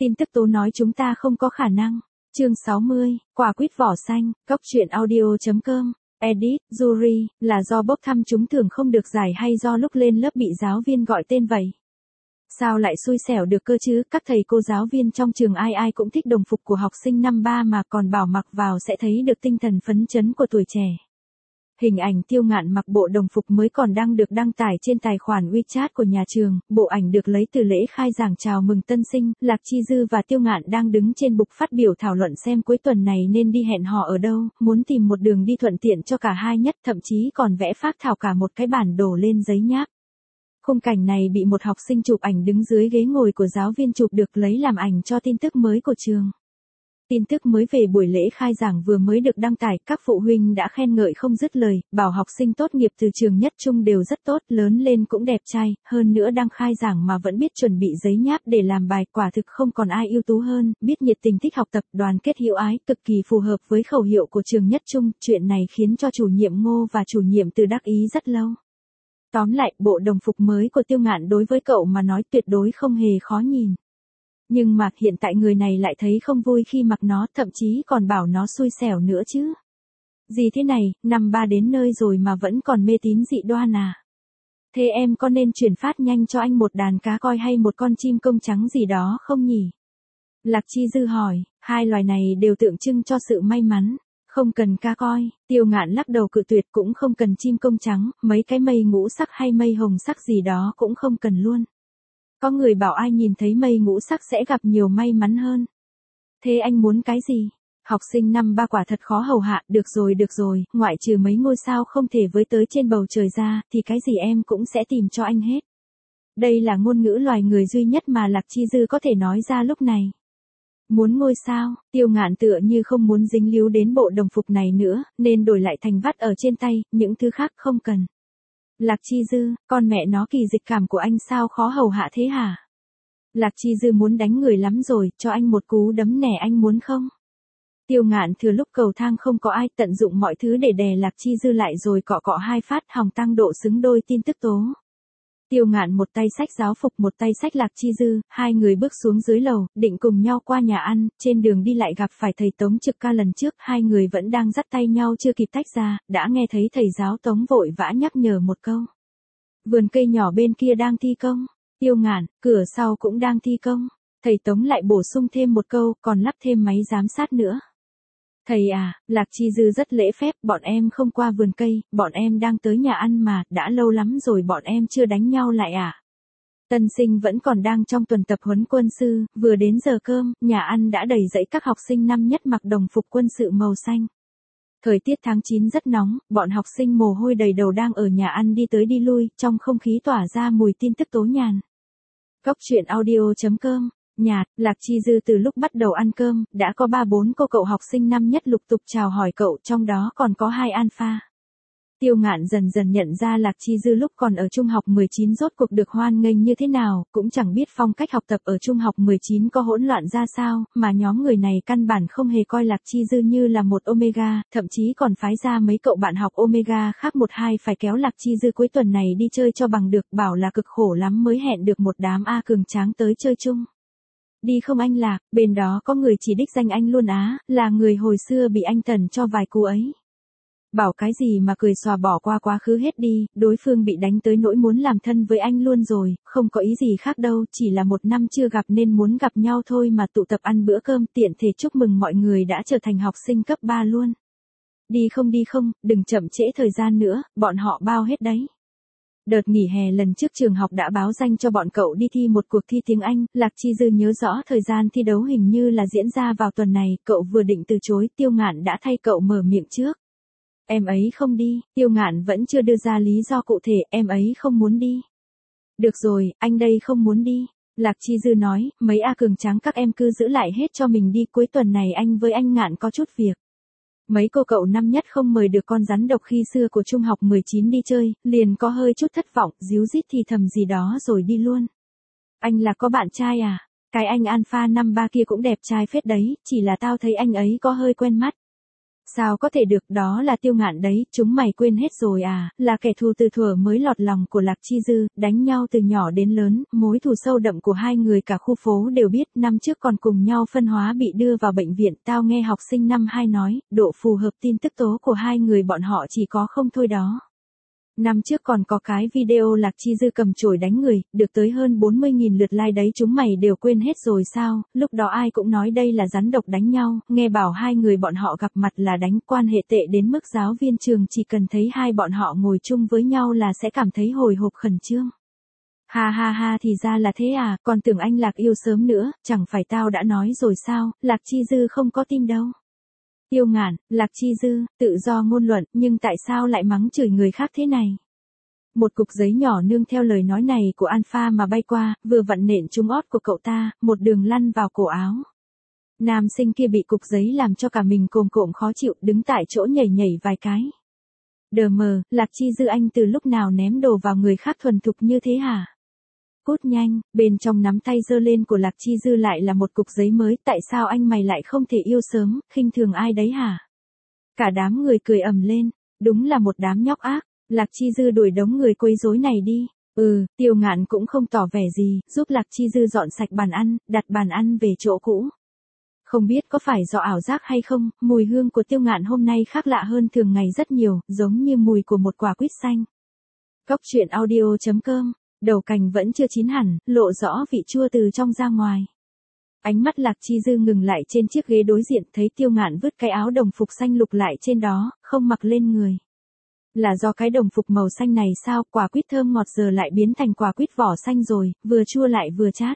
Tin tức tố nói chúng ta không có khả năng. Chương 60, quả quýt vỏ xanh, Cóc truyện audio.com. Edit, Yuri, là do bốc thăm trúng thưởng không được giải hay do lúc lên lớp bị giáo viên gọi tên vậy? Sao lại xui xẻo được cơ chứ, các thầy cô giáo viên trong trường ai ai cũng thích đồng phục của học sinh năm 3 mà còn bảo mặc vào sẽ thấy được tinh thần phấn chấn của tuổi trẻ. Hình ảnh Tiêu Ngạn mặc bộ đồng phục mới còn đang được đăng tải trên tài khoản WeChat của nhà trường, bộ ảnh được lấy từ lễ khai giảng chào mừng tân sinh, Lạc Chi Dư và Tiêu Ngạn đang đứng trên bục phát biểu thảo luận xem cuối tuần này nên đi hẹn hò ở đâu, muốn tìm một đường đi thuận tiện cho cả hai nhất, thậm chí còn vẽ phác thảo cả một cái bản đồ lên giấy nháp. Khung cảnh này bị một học sinh chụp ảnh đứng dưới ghế ngồi của giáo viên chụp được lấy làm ảnh cho tin tức mới của trường. Tin tức mới về buổi lễ khai giảng vừa mới được đăng tải, các phụ huynh đã khen ngợi không dứt lời, bảo học sinh tốt nghiệp từ trường nhất trung đều rất tốt, lớn lên cũng đẹp trai, hơn nữa đang khai giảng mà vẫn biết chuẩn bị giấy nháp để làm bài, quả thực không còn ai ưu tú hơn, biết nhiệt tình thích học tập, đoàn kết hữu ái, cực kỳ phù hợp với khẩu hiệu của trường nhất trung. Chuyện này khiến cho chủ nhiệm Ngô và chủ nhiệm Từ đắc ý rất lâu. Tóm lại, bộ đồng phục mới của Tiêu Ngạn đối với cậu mà nói tuyệt đối không hề khó nhìn. Nhưng mà hiện tại người này lại thấy không vui khi mặc nó, thậm chí còn bảo nó xui xẻo nữa chứ. Gì thế này, năm 3 đến nơi rồi mà vẫn còn mê tín dị đoan à? Thế em có nên chuyển phát nhanh cho anh một đàn cá coi hay một con chim công trắng gì đó không nhỉ? Lạc Chi Dư hỏi, hai loài này đều tượng trưng cho sự may mắn. Không cần cá coi, Tiêu Ngạn lắc đầu cự tuyệt, cũng không cần chim công trắng, mấy cái mây ngũ sắc hay mây hồng sắc gì đó cũng không cần luôn. Có người bảo ai nhìn thấy mây ngũ sắc sẽ gặp nhiều may mắn hơn. Thế anh muốn cái gì? Học sinh năm 3 quả thật khó hầu hạ, được rồi, ngoại trừ mấy ngôi sao không thể với tới trên bầu trời ra, thì cái gì em cũng sẽ tìm cho anh hết. Đây là ngôn ngữ loài người duy nhất mà Lạc Chi Dư có thể nói ra lúc này. Muốn ngôi sao, Tiêu Ngạn tựa như không muốn dính líu đến bộ đồng phục này nữa, nên đổi lại thành vắt ở trên tay, những thứ khác không cần. Lạc Chi Dư, con mẹ nó kỳ dịch cảm của anh sao khó hầu hạ thế hả? Lạc Chi Dư muốn đánh người lắm rồi, cho anh một cú đấm nè, anh muốn không? Tiêu Ngạn thừa lúc cầu thang không có ai, tận dụng mọi thứ để đè Lạc Chi Dư lại rồi cọ cọ hai phát, hòng tăng độ xứng đôi tin tức tố. Tiêu Ngạn một tay xách giáo phục một tay xách Lạc Chi Dư, hai người bước xuống dưới lầu, định cùng nhau qua nhà ăn, trên đường đi lại gặp phải thầy Tống trực ca lần trước, hai người vẫn đang dắt tay nhau chưa kịp tách ra, đã nghe thấy thầy giáo Tống vội vã nhắc nhở một câu. Vườn cây nhỏ bên kia đang thi công, Tiêu Ngạn, cửa sau cũng đang thi công, thầy Tống lại bổ sung thêm một câu, còn lắp thêm máy giám sát nữa. Thầy à, Lạc Chi Dư rất lễ phép, bọn em không qua vườn cây, bọn em đang tới nhà ăn mà, đã lâu lắm rồi bọn em chưa đánh nhau lại à. Tân sinh vẫn còn đang trong tuần tập huấn quân sư, vừa đến giờ cơm, nhà ăn đã đầy dẫy các học sinh năm nhất mặc đồng phục quân sự màu xanh. Thời tiết tháng 9 rất nóng, bọn học sinh mồ hôi đầy đầu đang ở nhà ăn đi tới đi lui, trong không khí tỏa ra mùi tin tức tố nhàn. Cóc truyện audio.com. Nhạt, Lạc Chi Dư từ lúc bắt đầu ăn cơm, đã có 3-4 cô cậu học sinh năm nhất lục tục chào hỏi cậu, trong đó còn có 2 alpha. Tiêu Ngạn dần dần nhận ra Lạc Chi Dư lúc còn ở trung học 19 rốt cuộc được hoan nghênh như thế nào, cũng chẳng biết phong cách học tập ở trung học 19 có hỗn loạn ra sao, mà nhóm người này căn bản không hề coi Lạc Chi Dư như là một Omega, thậm chí còn phái ra mấy cậu bạn học Omega khác 1-2 phải kéo Lạc Chi Dư cuối tuần này đi chơi cho bằng được, bảo là cực khổ lắm mới hẹn được một đám A cường tráng tới chơi chung. Đi không anh Lạc, bên đó có người chỉ đích danh anh luôn á, là người hồi xưa bị anh Tần cho vài cú ấy. Bảo cái gì mà cười xòa bỏ qua quá khứ hết đi, đối phương bị đánh tới nỗi muốn làm thân với anh luôn rồi, không có ý gì khác đâu, chỉ là 1 năm chưa gặp nên muốn gặp nhau thôi mà tụ tập ăn bữa cơm, tiện thể chúc mừng mọi người đã trở thành học sinh cấp 3 luôn. Đi không, đừng chậm trễ thời gian nữa, bọn họ bao hết đấy. Đợt nghỉ hè lần trước trường học đã báo danh cho bọn cậu đi thi một cuộc thi tiếng Anh, Lạc Chi Dư nhớ rõ thời gian thi đấu hình như là diễn ra vào tuần này, cậu vừa định từ chối, Tiêu Ngạn đã thay cậu mở miệng trước. Em ấy không đi, Tiêu Ngạn vẫn chưa đưa ra lý do cụ thể, em ấy không muốn đi. Được rồi, anh đây không muốn đi. Lạc Chi Dư nói, mấy A cường tráng các em cứ giữ lại hết cho mình đi, cuối tuần này anh với anh Ngạn có chút việc. Mấy cô cậu năm nhất không mời được con rắn độc khi xưa của trung học 19 đi chơi, liền có hơi chút thất vọng, díu dít thì thầm gì đó rồi đi luôn. Anh là có bạn trai à? Cái anh alpha năm 3 kia cũng đẹp trai phết đấy, chỉ là tao thấy anh ấy có hơi quen mắt. Sao có thể được, đó là Tiêu Ngạn đấy, chúng mày quên hết rồi à, là kẻ thù từ thuở mới lọt lòng của Lạc Chi Dư, đánh nhau từ nhỏ đến lớn, mối thù sâu đậm của hai người cả khu phố đều biết, năm trước còn cùng nhau phân hóa bị đưa vào bệnh viện, tao nghe học sinh năm 2 nói, độ phù hợp tin tức tố của hai người bọn họ chỉ có không thôi đó. Năm trước còn có cái video Lạc Chi Dư cầm chổi đánh người, được tới hơn 40.000 lượt like đấy, chúng mày đều quên hết rồi sao, lúc đó ai cũng nói đây là rắn độc đánh nhau, nghe bảo hai người bọn họ gặp mặt là đánh, quan hệ tệ đến mức giáo viên trường chỉ cần thấy hai bọn họ ngồi chung với nhau là sẽ cảm thấy hồi hộp khẩn trương. Ha ha ha, thì ra là thế à, còn tưởng anh Lạc yêu sớm nữa, chẳng phải tao đã nói rồi sao, Lạc Chi Dư không có tin đâu. Tiêu Ngạn, Lạc Chi Dư, tự do ngôn luận, nhưng tại sao lại mắng chửi người khác thế này? Một cục giấy nhỏ nương theo lời nói này của Alpha mà bay qua, vừa vặn nện trúng ót của cậu ta, một đường lăn vào cổ áo. Nam sinh kia bị cục giấy làm cho cả mình cồm cộm khó chịu, đứng tại chỗ nhảy nhảy vài cái. Đờ mờ, Lạc Chi Dư anh từ lúc nào ném đồ vào người khác thuần thục như thế hả? Cút nhanh, bên trong nắm tay giơ lên của Lạc Chi Dư lại là một cục giấy mới, tại sao anh mày lại không thể yêu sớm, khinh thường ai đấy hả? Cả đám người cười ầm lên, đúng là một đám nhóc ác, Lạc Chi Dư đuổi đống người quấy rối này đi. Tiêu Ngạn cũng không tỏ vẻ gì, giúp Lạc Chi Dư dọn sạch bàn ăn, đặt bàn ăn về chỗ cũ. Không biết có phải do ảo giác hay không, mùi hương của Tiêu Ngạn hôm nay khác lạ hơn thường ngày rất nhiều, giống như mùi của một quả quýt xanh. Cốc truyện audio.com. Đầu cành vẫn chưa chín hẳn, lộ rõ vị chua từ trong ra ngoài. Ánh mắt Lạc Chi Dư ngừng lại trên chiếc ghế đối diện, thấy Tiêu Ngạn vứt cái áo đồng phục xanh lục lại trên đó, không mặc lên người. Là do cái đồng phục màu xanh này sao, quả quýt thơm ngọt giờ lại biến thành quả quýt vỏ xanh rồi, vừa chua lại vừa chát.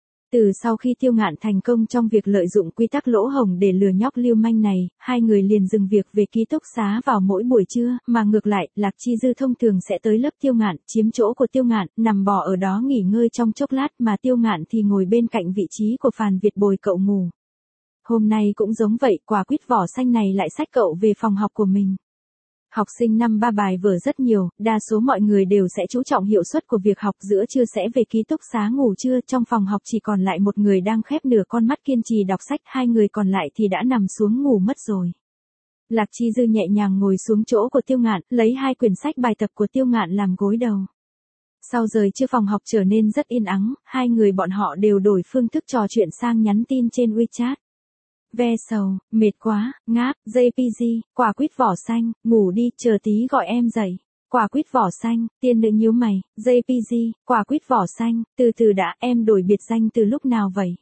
Từ sau khi Tiêu Ngạn thành công trong việc lợi dụng quy tắc lỗ hổng để lừa nhóc lưu manh này, hai người liền dừng việc về ký túc xá vào mỗi buổi trưa, mà ngược lại, Lạc Chi Dư thông thường sẽ tới lớp Tiêu Ngạn, chiếm chỗ của Tiêu Ngạn, nằm bò ở đó nghỉ ngơi trong chốc lát, mà Tiêu Ngạn thì ngồi bên cạnh vị trí của Phàn Việt bồi cậu ngủ. Hôm nay cũng giống vậy, quả quýt vỏ xanh này lại xách cậu về phòng học của mình. Học sinh năm 3 bài vở rất nhiều, đa số mọi người đều sẽ chú trọng hiệu suất của việc học, giữa trưa sẽ về ký túc xá ngủ trưa, trong phòng học chỉ còn lại một người đang khép nửa con mắt kiên trì đọc sách, hai người còn lại thì đã nằm xuống ngủ mất rồi. Lạc Chi Dư nhẹ nhàng ngồi xuống chỗ của Tiêu Ngạn, lấy hai quyển sách bài tập của Tiêu Ngạn làm gối đầu. Sau rời trưa phòng học trở nên rất yên ắng, hai người bọn họ đều đổi phương thức trò chuyện sang nhắn tin trên WeChat. Ve sầu, mệt quá, ngáp, JPG, quả quýt vỏ xanh, ngủ đi, chờ tí gọi em dậy. Quả quýt vỏ xanh, tiên nữ nhíu mày, JPG, quả quýt vỏ xanh, từ từ đã, em đổi biệt danh từ lúc nào vậy?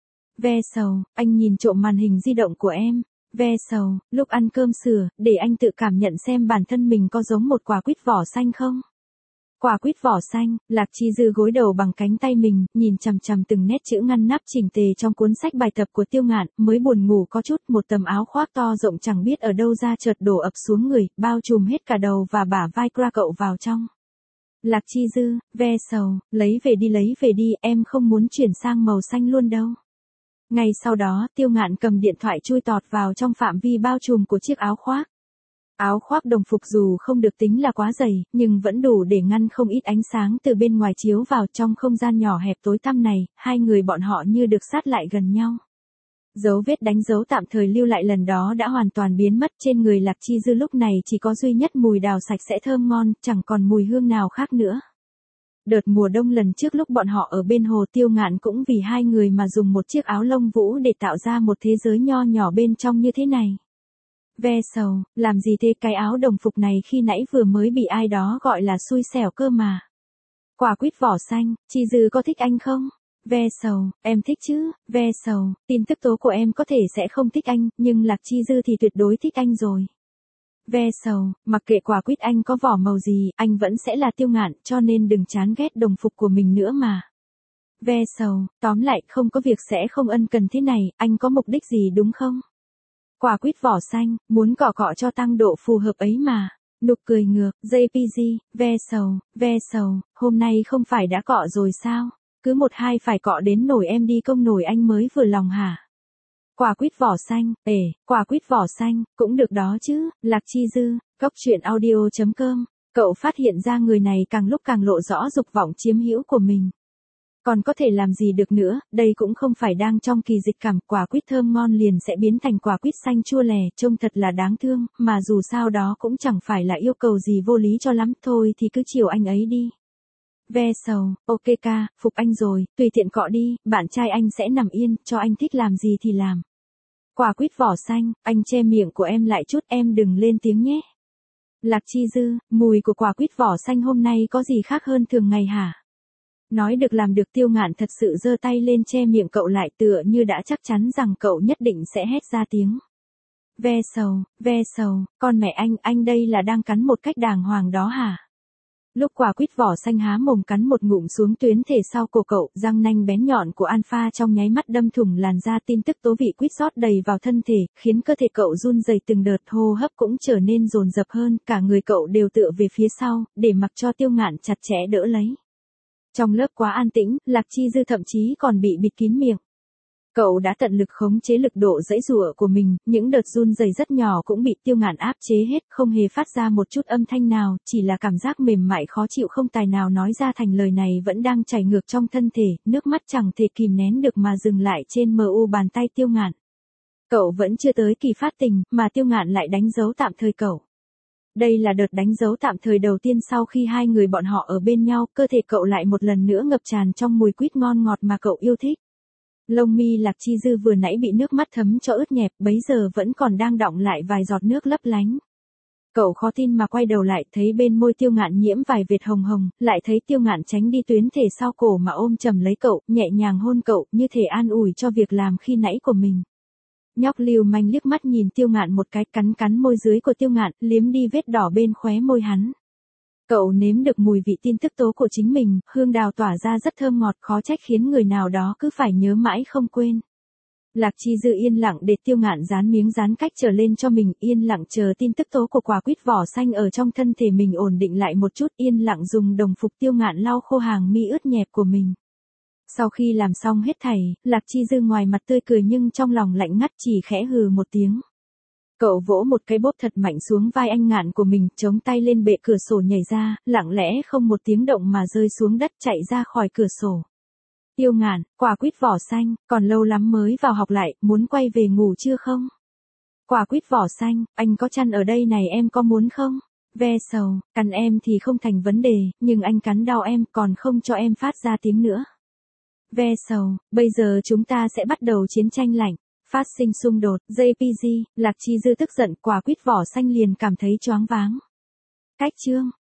Ve sầu, anh nhìn trộm màn hình di động của em. Ve sầu, lúc ăn cơm sửa, để anh tự cảm nhận xem bản thân mình có giống một quả quýt vỏ xanh không? Quả quýt vỏ xanh, Lạc Chi Dư gối đầu bằng cánh tay mình, nhìn chằm chằm từng nét chữ ngăn nắp chỉnh tề trong cuốn sách bài tập của Tiêu Ngạn, mới buồn ngủ có chút, một tấm áo khoác to rộng chẳng biết ở đâu ra chợt đổ ập xuống người, bao trùm hết cả đầu và bả vai qua cậu vào trong. Lạc Chi Dư, ve sầu, lấy về đi, em không muốn chuyển sang màu xanh luôn đâu. Ngay sau đó, Tiêu Ngạn cầm điện thoại chui tọt vào trong phạm vi bao trùm của chiếc áo khoác. Áo khoác đồng phục dù không được tính là quá dày, nhưng vẫn đủ để ngăn không ít ánh sáng từ bên ngoài chiếu vào. Trong không gian nhỏ hẹp tối tăm này, hai người bọn họ như được sát lại gần nhau. Dấu vết đánh dấu tạm thời lưu lại lần đó đã hoàn toàn biến mất, trên người Lạc Chi Dư lúc này chỉ có duy nhất mùi đào sạch sẽ thơm ngon, chẳng còn mùi hương nào khác nữa. Đợt mùa đông lần trước lúc bọn họ ở bên hồ, Tiêu Ngạn cũng vì hai người mà dùng một chiếc áo lông vũ để tạo ra một thế giới nho nhỏ bên trong như thế này. Ve sầu, làm gì thế, cái áo đồng phục này khi nãy vừa mới bị ai đó gọi là xui xẻo cơ mà. Quả quýt vỏ xanh, Chi Dư có thích anh không? Ve sầu, em thích chứ, ve sầu, tin tức tố của em có thể sẽ không thích anh, nhưng Lạc Chi Dư thì tuyệt đối thích anh rồi. Ve sầu, mặc kệ quả quýt anh có vỏ màu gì, anh vẫn sẽ là Tiêu Ngạn, cho nên đừng chán ghét đồng phục của mình nữa mà. Ve sầu, tóm lại, không có việc sẽ không ân cần thế này, anh có mục đích gì đúng không? Quả quýt vỏ xanh, muốn cọ cọ cho tăng độ phù hợp ấy mà. Nụ cười ngược, JPG, ve sầu, hôm nay không phải đã cọ rồi sao? Cứ một hai phải cọ đến nổi em đi công nổi anh mới vừa lòng hả? Quả quýt vỏ xanh, quả quýt vỏ xanh, cũng được đó chứ, Lạc Chi Dư, cốc truyện audio.com. Cậu phát hiện ra người này càng lúc càng lộ rõ dục vọng chiếm hữu của mình. Còn có thể làm gì được nữa, đây cũng không phải đang trong kỳ dịch cảm, quả quýt thơm ngon liền sẽ biến thành quả quýt xanh chua lè, trông thật là đáng thương, mà dù sao đó cũng chẳng phải là yêu cầu gì vô lý cho lắm, thôi thì cứ chiều anh ấy đi. Ve sầu, ok ca, phục anh rồi, tùy tiện cọ đi, bạn trai anh sẽ nằm yên, cho anh thích làm gì thì làm. Quả quýt vỏ xanh, anh che miệng của em lại chút, em đừng lên tiếng nhé. Lạc Chi Dư, mùi của quả quýt vỏ xanh hôm nay có gì khác hơn thường ngày hả? Nói được làm được, Tiêu Ngạn thật sự giơ tay lên che miệng cậu lại, tựa như đã chắc chắn rằng cậu nhất định sẽ hét ra tiếng. Ve sầu, con mẹ anh đây là đang cắn một cách đàng hoàng đó hả? Lúc quả quýt vỏ xanh há mồm cắn một ngụm xuống tuyến thể sau cổ cậu, răng nanh bén nhọn của Alpha trong nháy mắt đâm thủng làn da, tin tức tố vị quýt rót đầy vào thân thể, khiến cơ thể cậu run rẩy từng đợt, hô hấp cũng trở nên dồn dập hơn, cả người cậu đều tựa về phía sau, để mặc cho Tiêu Ngạn chặt chẽ đỡ lấy. Trong lớp quá an tĩnh, Lạc Chi Dư thậm chí còn bị bịt kín miệng. Cậu đã tận lực khống chế lực độ giãy giụa của mình, những đợt run rẩy rất nhỏ cũng bị Tiêu Ngạn áp chế hết, không hề phát ra một chút âm thanh nào, chỉ là cảm giác mềm mại khó chịu không tài nào nói ra thành lời này vẫn đang chảy ngược trong thân thể, nước mắt chẳng thể kìm nén được mà dừng lại trên mu bàn tay Tiêu Ngạn. Cậu vẫn chưa tới kỳ phát tình, mà Tiêu Ngạn lại đánh dấu tạm thời cậu. Đây là đợt đánh dấu tạm thời đầu tiên sau khi hai người bọn họ ở bên nhau, cơ thể cậu lại một lần nữa ngập tràn trong mùi quýt ngon ngọt mà cậu yêu thích. Lông mi Lạc Chi Dư vừa nãy bị nước mắt thấm cho ướt nhẹp, bấy giờ vẫn còn đang đọng lại vài giọt nước lấp lánh. Cậu khó tin mà quay đầu lại, thấy bên môi Tiêu Ngạn nhiễm vài vệt hồng hồng, lại thấy Tiêu Ngạn tránh đi tuyến thể sau cổ mà ôm chầm lấy cậu, nhẹ nhàng hôn cậu, như thể an ủi cho việc làm khi nãy của mình. Nhóc lưu manh liếc mắt nhìn Tiêu Ngạn một cái, cắn môi dưới của Tiêu Ngạn, liếm đi vết đỏ bên khóe môi hắn. Cậu nếm được mùi vị tin tức tố của chính mình, hương đào tỏa ra rất thơm ngọt, khó trách khiến người nào đó cứ phải nhớ mãi không quên. Lạc Chi Dư yên lặng để Tiêu Ngạn dán miếng dán cách trở lên cho mình, yên lặng chờ tin tức tố của quả quýt vỏ xanh ở trong thân thể mình ổn định lại một chút, yên lặng dùng đồng phục Tiêu Ngạn lau khô hàng mi ướt nhẹp của mình. Sau khi làm xong hết thảy, Lạc Chi Dư ngoài mặt tươi cười nhưng trong lòng lạnh ngắt, chỉ khẽ hừ một tiếng. Cậu vỗ một cái bóp thật mạnh xuống vai anh Ngạn của mình, chống tay lên bệ cửa sổ nhảy ra, lặng lẽ không một tiếng động mà rơi xuống đất, chạy ra khỏi cửa sổ. Tiêu Ngạn, quả quýt vỏ xanh, còn lâu lắm mới vào học lại, muốn quay về ngủ chưa không? Quả quýt vỏ xanh, anh có chăn ở đây này, em có muốn không? Ve sầu, cắn em thì không thành vấn đề, nhưng anh cắn đau em, còn không cho em phát ra tiếng nữa. Ve sầu, bây giờ chúng ta sẽ bắt đầu chiến tranh lạnh. Phát sinh xung đột, JPG, Lạc Chi Dư tức giận, quả quýt vỏ xanh liền cảm thấy choáng váng. Cách chương.